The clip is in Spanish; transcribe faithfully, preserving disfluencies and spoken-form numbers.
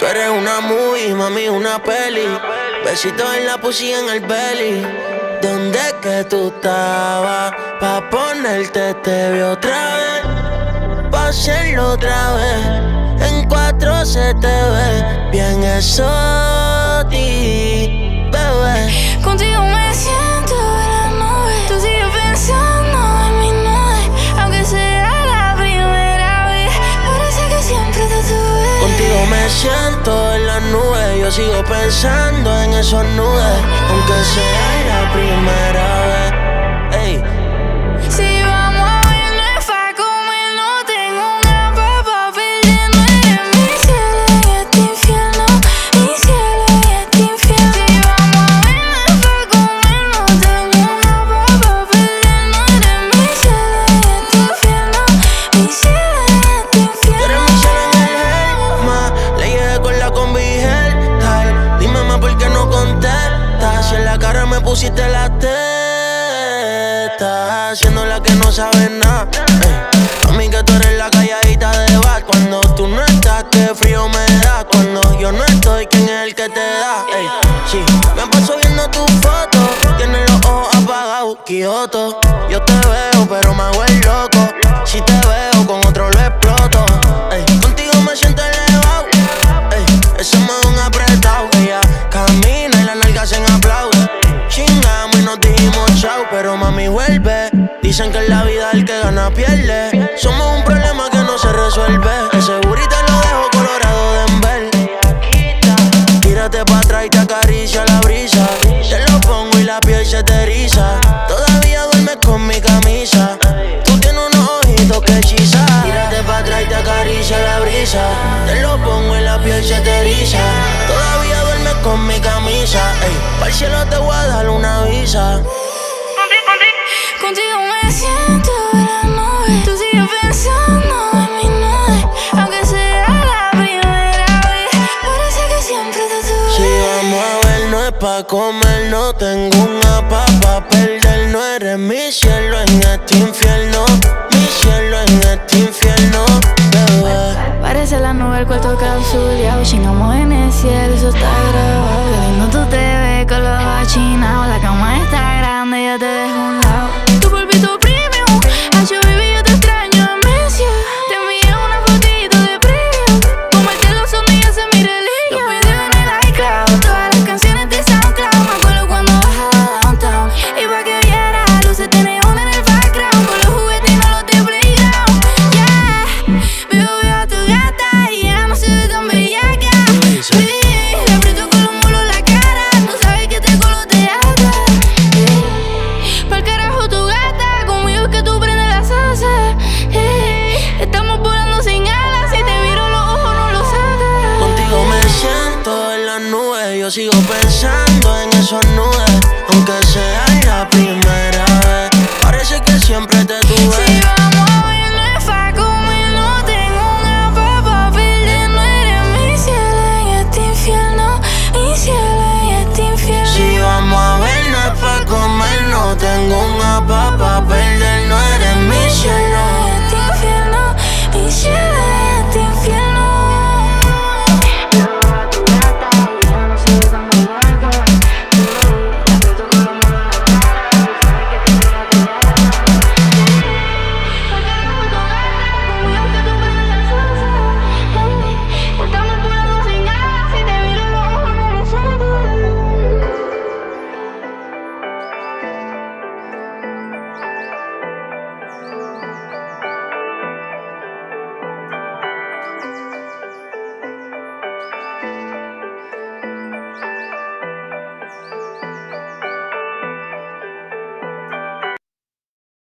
Tú eres una movie, mami, una peli. Besitos en la pussy, en el belly. ¿Dónde que tú estabas? Pa' ponerte te vi otra vez. Pa' hacerlo otra vez. En cuatro se te ve bien exótico, bebé. Contigo me siento en la nube. Tú sigues pensando en mi nube. Aunque sea la primera vez, parece que siempre te tuve. Contigo me siento en las nubes. Yo sigo pensando en esos nudes. Aunque sea la primera vez. Ey. Si vamos a vernos pa' comer, no tengo una papa perdiendo. Eres mi cielo en este infierno, mi cielo en este infierno. Si vamos a vernos pa' comer, no tengo una papa perdiendo. Eres mi cielo en este infierno, mi cielo en este infierno. Tú eres mi cielo en el alma. Le llegué con la combi Helltime. Dime más por qué no contestas. Si en la cara me pusiste la teta, haciendo la que no sabe nada. A mí que tú eres la calladita de bar. Cuando tú no estás, qué frío me da. Cuando yo no estoy, ¿quién es el que te da? Ey, sí, me paso viendo tus fotos. Tienes los ojos apagados, Kioto. Yo te veo, pero me hago el loco. Si te veo, con otro lo exploto. Ey, contigo me siento elevado. Ey, ese me un apretado. Ella camina y las nalgas en aplauso. Chingamos y nos dijimos chao, pero mami vuelve. Dicen que en la vida el que gana pierde. Somos un problema que no se resuelve. El segurito lo dejo colorado de enver. Tírate pa' atrás y te acaricia la brisa. Te lo pongo y la piel se te eriza. Todavía duermes con mi camisa. Tú tienes unos ojitos que hechizan. Tírate pa' atrás y te acaricia la brisa. Te lo pongo y la piel se te eriza. Todavía duermes con mi camisa. Ey, pa'l cielo te voy a dar una visa. Contigo me siento en la nube. Tú sigues pensando en mi nube. Aunque sea la primera vez, parece que siempre te tuve. Si vamos a ver, no es pa' comer. No tengo una papa perder. No eres mi cielo en este infierno, mi cielo en este infierno, bebé. Parece la nube, el cuarto clausuleado. Chingamos en el cielo, eso está grabado. Qué lindo tú te ves con los ojos achinados. La cama está grande, yo te dejo a un lado. Tu polvito premium, hacho baby, yo te extraño, amnesia. Te envié una fotito de preview. Comerte los sonidos en mi religión. Los videos en el iCloud, todas las canciones de SoundCloud. Me acuerdo cuando bajaba downtown. Y pa' que viera, luces de neón en el background. Con los juguetes y no los de playground. Yeah, veo, veo a tu gata y ya no se ve tan bellaca. Sí, le aprieto con los mulos la cara. No sabes que te colo te ata. Hey, pa'l carajo tu gata, conmigo es que tú prendes la salsa. Hey, estamos volando sin alas. Si te miro los ojos no los sacas. Contigo me siento en las nubes. Yo sigo pensando en esos nudes. Aunque sea la primera vez, parece que siempre te tuve. Si vamos a vernos pa' comer, no tengo una papa perder. No eres mi cielo en este infierno, mi cielo en este infierno. Si vamos a ver, no es pa' comer. No tengo una papa